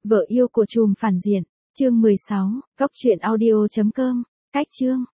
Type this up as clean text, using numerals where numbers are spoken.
Vợ yêu của trùm phản diện, chương 16, góc truyện audio.com, cách chương.